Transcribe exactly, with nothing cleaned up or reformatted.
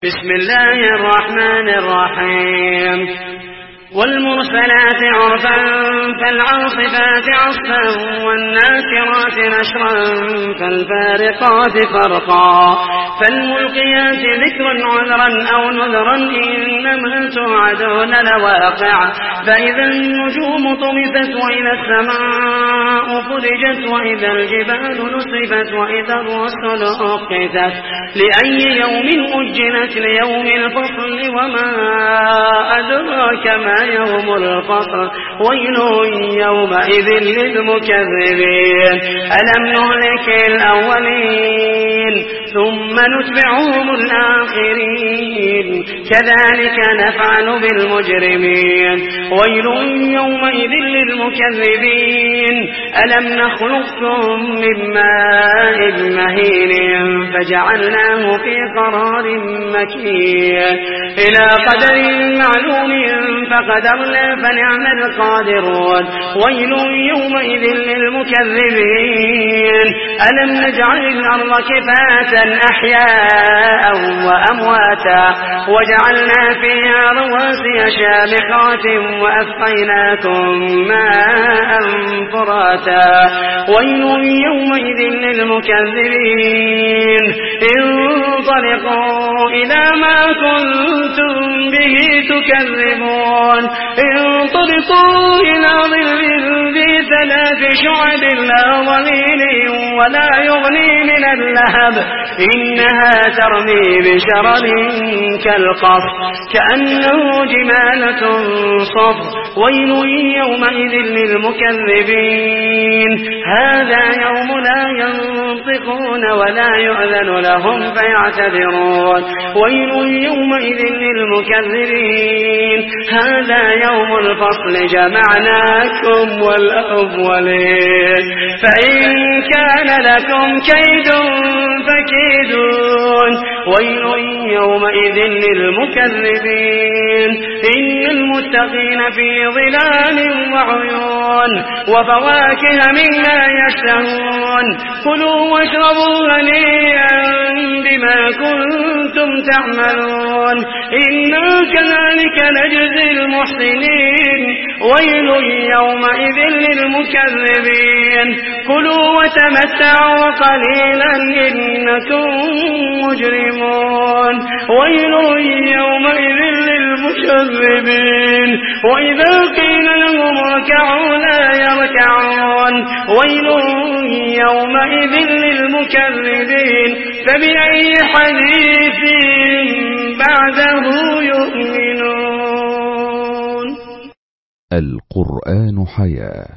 بسم الله الرحمن الرحيم والمرسلات عرفا فالعاصفات عصفا والناشرات نشرا فالفارقات فرقا فالملقيات ذكرا عذرا أو نذرا إنما توعدون لواقع فإذا النجوم طمست وإذا السماء فرجت وإذا الجبال نصفت وإذا الرسل أقتت لأي يوم أجلت ليوم الفصل وما أدراك ما يوم الفصل ويل يومئذ للمكذبين ألم نهلك الأولين ثم نتبعهم الآخرين كذلك نفعل بالمجرمين ويل يومئذ للمكذبين ألم نخلقكم من ماء مهين فجعلناه في قرار مكين إلى قدر معلوم فقدرنا فنعم القادرون ويل يومئذ للمكذبين ألم نجعل الأرض كفاة أحياء وأمواتا وجعلنا فيها رواسي شامخات وأسقيناكم ماء فراتا ويل يومئذ للمكذبين انطلقوا إلى ما كنتم به تكذبون انطلقوا إلى ظل ذي ثلاث شعب لا ظليل ولا يغني من اللهب إنها ترمي بشرر كالقصر كأنه جمالة صفر ويل يومئذ للمكذبين هذا يوم لا ينطقون ولا يؤذن لهم فيعتذرون ويل يومئذ للمكذبين هذا يوم الفصل جمعناكم والأولين فإن كان لكم كيد فكيدون ويل يومئذ للمكذبين إن المتقين في ظلال وعيون وفواكه مما يشتهون كلوا واشربوا هنيئا بما كنتم تعملون إنا كذلك نجزي المحسنين ويل يومئذ للمكذبين كلوا وتمتعوا قليلا إنكم مجرمون ويل يومئذ للمكذبين وإذا قيل لهم اركعوا لا يركعون ويل يومئذ للمكذبين فبأي حديث بعده يؤمنون. القرآن حياة.